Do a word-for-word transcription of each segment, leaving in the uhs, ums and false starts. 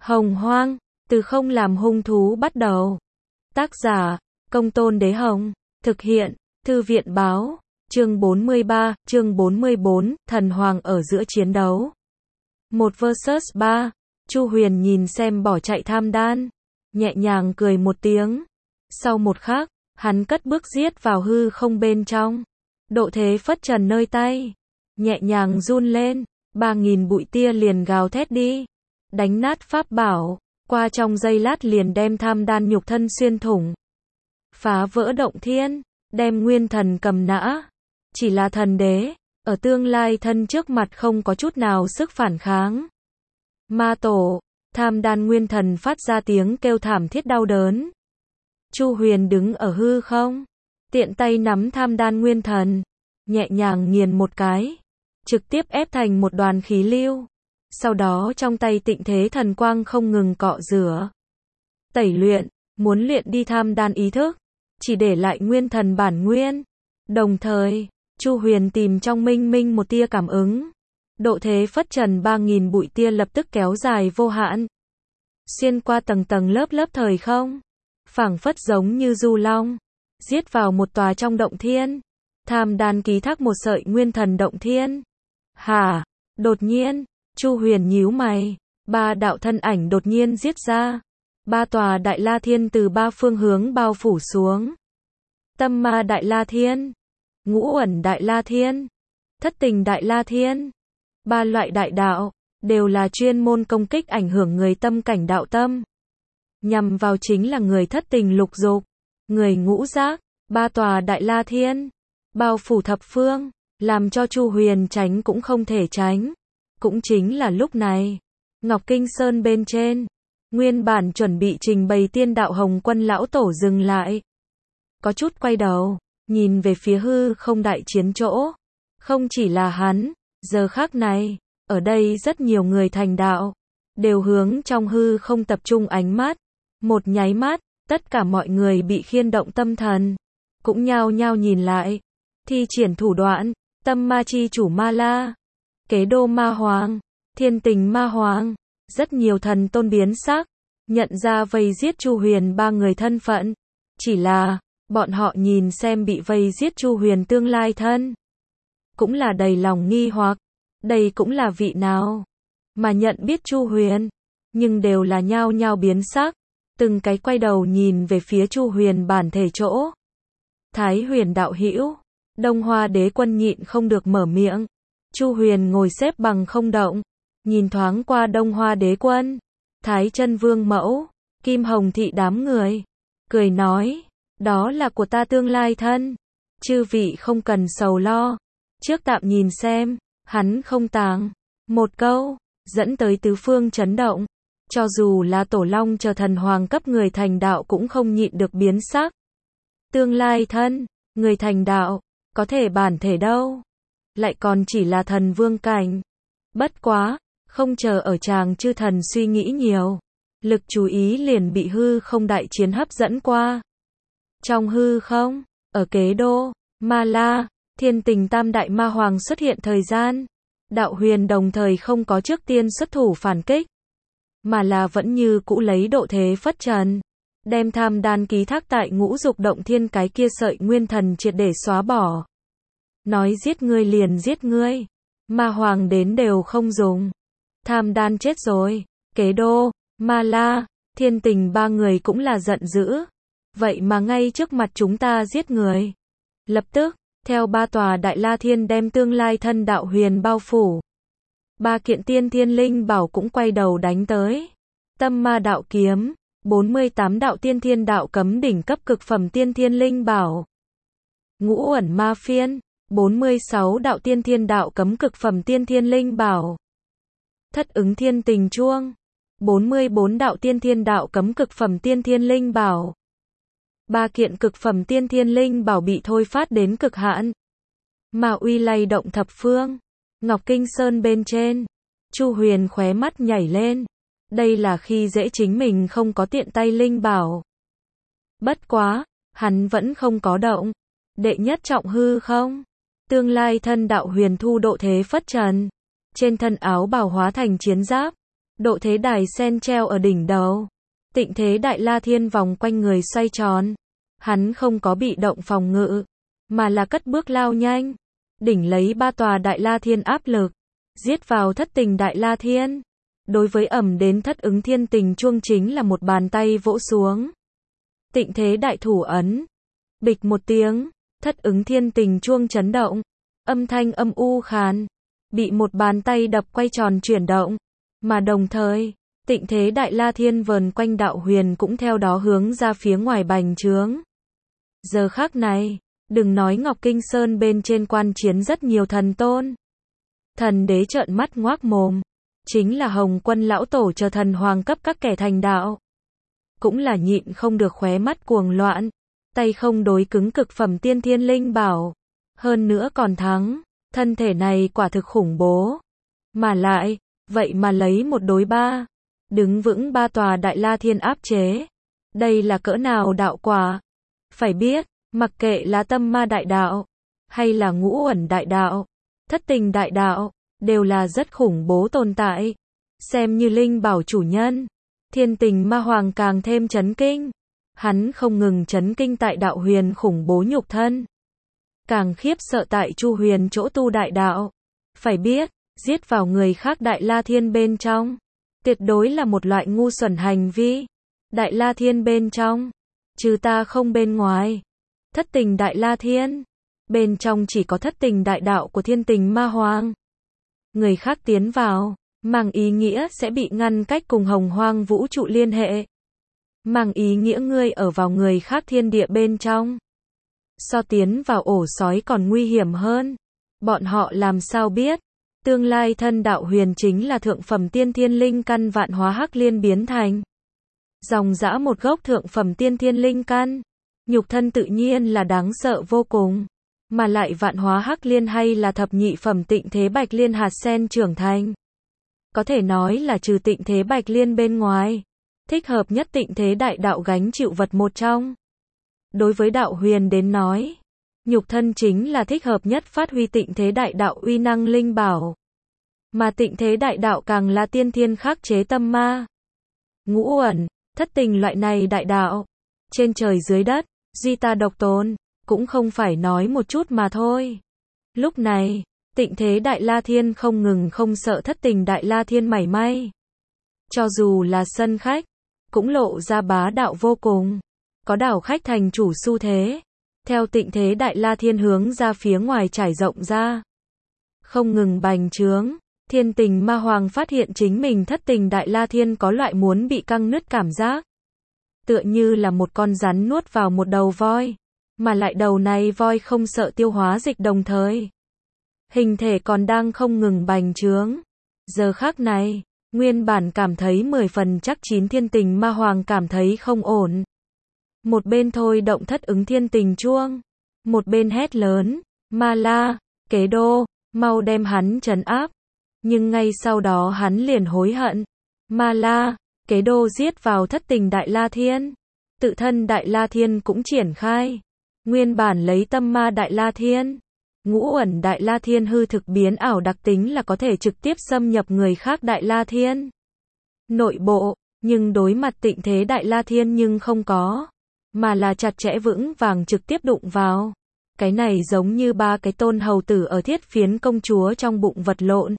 Hồng Hoang, từ không làm hung thú bắt đầu. Tác giả, Công Tôn Đế Hồng. Thực hiện, Thư viện Báo. Chương bốn mươi ba, chương bốn mươi bốn, thần hoàng ở giữa chiến đấu. một versus ba. Chu Huyền nhìn xem bỏ chạy Tham Đan, nhẹ nhàng cười một tiếng. Sau một khắc, hắn cất bước giết vào hư không bên trong. Độ thế phất trần nơi tay, nhẹ nhàng run lên, ba nghìn bụi tia liền gào thét đi, đánh nát pháp bảo, qua trong giây lát liền đem Tham Đan nhục thân xuyên thủng, phá vỡ động thiên, đem nguyên thần cầm nã. Chỉ là thần đế, ở tương lai thân trước mặt không có chút nào sức phản kháng. Ma tổ, Tham Đan nguyên thần phát ra tiếng kêu thảm thiết đau đớn. Chu Huyền đứng ở hư không, tiện tay nắm Tham Đan nguyên thần, nhẹ nhàng nghiền một cái, trực tiếp ép thành một đoàn khí lưu. Sau đó trong tay tịnh thế thần quang không ngừng cọ rửa, tẩy luyện, muốn luyện đi Tham Đan ý thức, chỉ để lại nguyên thần bản nguyên. Đồng thời, Chu Huyền tìm trong minh minh một tia cảm ứng. Độ thế phất trần ba nghìn bụi tia lập tức kéo dài vô hạn, xuyên qua tầng tầng lớp lớp thời không, phảng phất giống như du long, giết vào một tòa trong động thiên. Tham Đan ký thác một sợi nguyên thần động thiên. Hả? Đột nhiên, Chu Huyền nhíu mày, ba đạo thân ảnh đột nhiên giết ra. Ba tòa Đại La Thiên từ ba phương hướng bao phủ xuống. Tâm Ma Đại La Thiên, Ngũ Uẩn Đại La Thiên, Thất Tình Đại La Thiên. Ba loại đại đạo, đều là chuyên môn công kích ảnh hưởng người tâm cảnh đạo tâm. Nhằm vào chính là người thất tình lục dục, người ngũ giác. Ba tòa Đại La Thiên, bao phủ thập phương, làm cho Chu Huyền tránh cũng không thể tránh. Cũng chính là lúc này, Ngọc Kinh Sơn bên trên, nguyên bản chuẩn bị trình bày tiên đạo Hồng Quân lão tổ dừng lại. Có chút quay đầu, nhìn về phía hư không đại chiến chỗ. Không chỉ là hắn, giờ khắc này, ở đây rất nhiều người thành đạo, đều hướng trong hư không tập trung ánh mắt. Một nháy mắt, tất cả mọi người bị khiên động tâm thần, cũng nhao nhao nhìn lại, thi triển thủ đoạn, tâm ma chi chủ Ma La, kế đô ma hoàng, thiên tình ma hoàng. Rất nhiều thần tôn biến sắc, nhận ra vây giết Chu Huyền ba người thân phận. Chỉ là, bọn họ nhìn xem bị vây giết Chu Huyền tương lai thân, cũng là đầy lòng nghi hoặc, đây cũng là vị nào mà nhận biết Chu Huyền, nhưng đều là nhao nhao biến sắc, từng cái quay đầu nhìn về phía Chu Huyền bản thể chỗ. Thái Huyền đạo hữu, Đông Hoa Đế Quân nhịn không được mở miệng. Chu Huyền ngồi xếp bằng không động, nhìn thoáng qua Đông Hoa Đế Quân, Thái Chân Vương mẫu, Kim Hồng thị đám người, cười nói, đó là của ta tương lai thân, chư vị không cần sầu lo, trước tạm nhìn xem. Hắn không tàng một câu, dẫn tới tứ phương chấn động, cho dù là Tổ Long chờ thần hoàng cấp người thành đạo cũng không nhịn được biến sắc. Tương lai thân, người thành đạo, có thể bản thể đâu, lại còn chỉ là thần vương cảnh. Bất quá, không chờ ở chàng chư thần suy nghĩ nhiều, lực chú ý liền bị hư không đại chiến hấp dẫn qua. Trong hư không, ở kế đô, Ma La, thiên tình tam đại ma hoàng xuất hiện thời gian, đạo huyền đồng thời không có trước tiên xuất thủ phản kích, mà là vẫn như cũ lấy độ thế phất trần, đem Tham Đan ký thác tại ngũ dục động thiên cái kia sợi nguyên thần triệt để xóa bỏ. Nói giết ngươi liền giết ngươi, ma hoàng đến đều không dùng. Tham Đan chết rồi, kế đô, Ma La, thiên tình ba người cũng là giận dữ. Vậy mà ngay trước mặt chúng ta giết người. Lập tức, theo ba tòa Đại La Thiên đem tương lai thân đạo huyền bao phủ. Ba kiện tiên thiên linh bảo cũng quay đầu đánh tới. Tâm Ma đạo kiếm, bốn mươi tám đạo tiên thiên đạo cấm đỉnh cấp cực phẩm tiên thiên linh bảo. Ngũ Uẩn Ma Phiên, bốn mươi sáu đạo tiên thiên đạo cấm cực phẩm tiên thiên linh bảo. Thất ứng thiên tình chuông, bốn mươi bốn đạo tiên thiên đạo cấm cực phẩm tiên thiên linh bảo. Ba kiện cực phẩm tiên thiên linh bảo bị thôi phát đến cực hạn, mà uy lay động thập phương. Ngọc Kinh Sơn bên trên, Chu Huyền khóe mắt nhảy lên. Đây là khi dễ chính mình không có tiện tay linh bảo. Bất quá, hắn vẫn không có động. Đệ nhất trọng hư không, tương lai thân đạo huyền thu độ thế phất trần, trên thân áo bào hóa thành chiến giáp, Độ thế đài sen treo ở đỉnh đầu. Tịnh thế Đại La Thiên vòng quanh người xoay tròn. Hắn không có bị động phòng ngự, mà là cất bước lao nhanh. Đỉnh lấy ba tòa Đại La Thiên áp lực, giết vào thất tình Đại La Thiên. Đối với ẩm đến thất ứng thiên tình chuông chính là một bàn tay vỗ xuống. Tịnh thế đại thủ ấn. Bịch một tiếng, thất ứng thiên tình chuông chấn động. Âm thanh âm u khàn. Bị một bàn tay đập quay tròn chuyển động. Mà đồng thời, tịnh thế Đại La Thiên vờn quanh đạo huyền cũng theo đó hướng ra phía ngoài bành trướng. Giờ khắc này, đừng nói Ngọc Kinh Sơn bên trên quan chiến rất nhiều thần tôn. Thần đế trợn mắt ngoác mồm. Chính là Hồng Quân lão tổ chờ thần hoàng cấp các kẻ thành đạo. Cũng là nhịn không được khóe mắt cuồng loạn. Tay không đối cứng cực phẩm tiên thiên linh bảo. Hơn nữa còn thắng. Thân thể này quả thực khủng bố. Mà lại, vậy mà lấy một đối ba. Đứng vững ba tòa Đại La Thiên áp chế. Đây là cỡ nào đạo quả? Phải biết, mặc kệ là tâm ma đại đạo, hay là ngũ uẩn đại đạo, thất tình đại đạo, đều là rất khủng bố tồn tại. Xem như linh bảo chủ nhân, thiên tình ma hoàng càng thêm chấn kinh. Hắn không ngừng chấn kinh tại đạo huyền khủng bố nhục thân. Càng khiếp sợ tại Chu Huyền chỗ tu đại đạo. Phải biết, giết vào người khác Đại La Thiên bên trong, tuyệt đối là một loại ngu xuẩn hành vi. Đại La Thiên bên trong, trừ ta không bên ngoài. Thất tình Đại La Thiên, bên trong chỉ có thất tình đại đạo của thiên tình ma hoàng. Người khác tiến vào, mang ý nghĩa sẽ bị ngăn cách cùng hồng hoang vũ trụ liên hệ. Mang ý nghĩa ngươi ở vào người khác thiên địa bên trong. So tiến vào ổ sói còn nguy hiểm hơn. Bọn họ làm sao biết, tương lai thân đạo huyền chính là thượng phẩm tiên thiên linh căn vạn hóa hắc liên biến thành. Dòng dã một gốc thượng phẩm tiên thiên linh căn. Nhục thân tự nhiên là đáng sợ vô cùng. Mà lại vạn hóa hắc liên hay là thập nhị phẩm tịnh thế bạch liên hạt sen trưởng thành. Có thể nói là trừ tịnh thế bạch liên bên ngoài, thích hợp nhất tịnh thế đại đạo gánh chịu vật một trong. Đối với đạo huyền đến nói, nhục thân chính là thích hợp nhất phát huy tịnh thế đại đạo uy năng linh bảo. Mà tịnh thế đại đạo càng là tiên thiên khắc chế tâm ma. Ngũ uẩn, thất tình loại này đại đạo. Trên trời dưới đất, duy ta độc tôn, cũng không phải nói một chút mà thôi. Lúc này, tịnh thế Đại La Thiên không ngừng không sợ thất tình Đại La Thiên mảy may. Cho dù là sân khách, cũng lộ ra bá đạo vô cùng. Có đảo khách thành chủ xu thế. Theo tịnh thế Đại La Thiên hướng ra phía ngoài trải rộng ra. Không ngừng bành trướng, thiên tình ma hoàng phát hiện chính mình thất tình Đại La Thiên có loại muốn bị căng nứt cảm giác. Tựa như là một con rắn nuốt vào một đầu voi. Mà lại đầu này voi không sợ tiêu hóa dịch đồng thời. Hình thể còn đang không ngừng bành trướng. Giờ khắc này, nguyên bản cảm thấy mười phần chắc chín thiên tình ma hoàng cảm thấy không ổn. Một bên thôi động thất ứng thiên tình chuông. Một bên hét lớn, ma la, kế đô, mau đem hắn trấn áp. Nhưng ngay sau đó hắn liền hối hận. Ma la, kế đô giết vào thất tình Đại La Thiên. Tự thân Đại La Thiên cũng triển khai. Nguyên bản lấy tâm ma Đại La Thiên, ngũ uẩn Đại La Thiên hư thực biến ảo đặc tính là có thể trực tiếp xâm nhập người khác Đại La Thiên nội bộ, nhưng đối mặt tịnh thế Đại La Thiên nhưng không có, mà là chặt chẽ vững vàng trực tiếp đụng vào. Cái này giống như ba cái tôn hầu tử ở thiết phiến công chúa trong bụng vật lộn.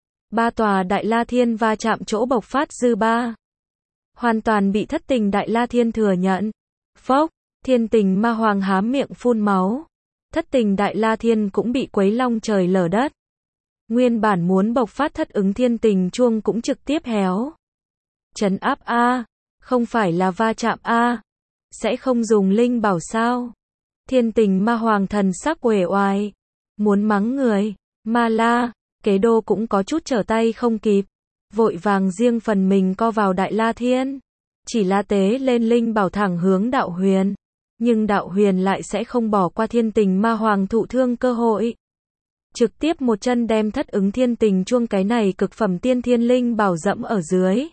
Ba tòa Đại La Thiên va chạm chỗ bộc phát dư ba. Hoàn toàn bị thất tình Đại La Thiên thừa nhận. Phốc, thiên tình ma hoàng há miệng phun máu. Thất tình Đại La Thiên cũng bị quấy long trời lở đất. Nguyên bản muốn bộc phát thất ứng thiên tình chuông cũng trực tiếp héo. Trấn áp A, không phải là va chạm A. Sẽ không dùng linh bảo sao? Thiên tình ma hoàng thần sắc uể oải. Muốn mắng người, ma la, kế đô cũng có chút trở tay không kịp. Vội vàng riêng phần mình co vào Đại La Thiên. Chỉ là tế lên linh bảo thẳng hướng đạo huyền. Nhưng đạo huyền lại sẽ không bỏ qua thiên tình ma hoàng thụ thương cơ hội. Trực tiếp một chân đem thất ứng thiên tình chuông cái này cực phẩm tiên thiên linh bảo dẫm ở dưới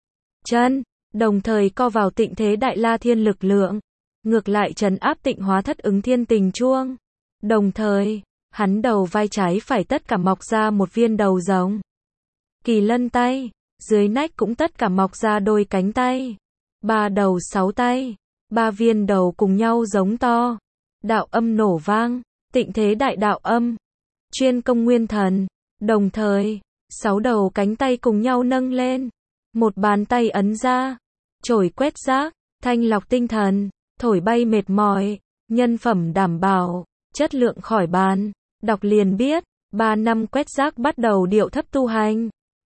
chân, đồng thời co vào tịnh thế Đại La Thiên lực lượng. Ngược lại trấn áp tịnh hóa thất ứng thiên tình chuông. Đồng thời, hắn đầu vai trái phải tất cả mọc ra một viên đầu rồng. Kỳ lân tay, dưới nách cũng tất cả mọc ra đôi cánh tay. Ba đầu sáu tay, ba viên đầu cùng nhau giống to. Đạo âm nổ vang, tịnh thế đại đạo âm, chuyên công nguyên thần. Đồng thời, sáu đầu cánh tay cùng nhau nâng lên. Một bàn tay ấn ra, chổi quét rác, thanh lọc tinh thần, thổi bay mệt mỏi, nhân phẩm đảm bảo, chất lượng khỏi bàn. Đọc liền biết, ba năm quét rác bắt đầu điệu thấp tu hành.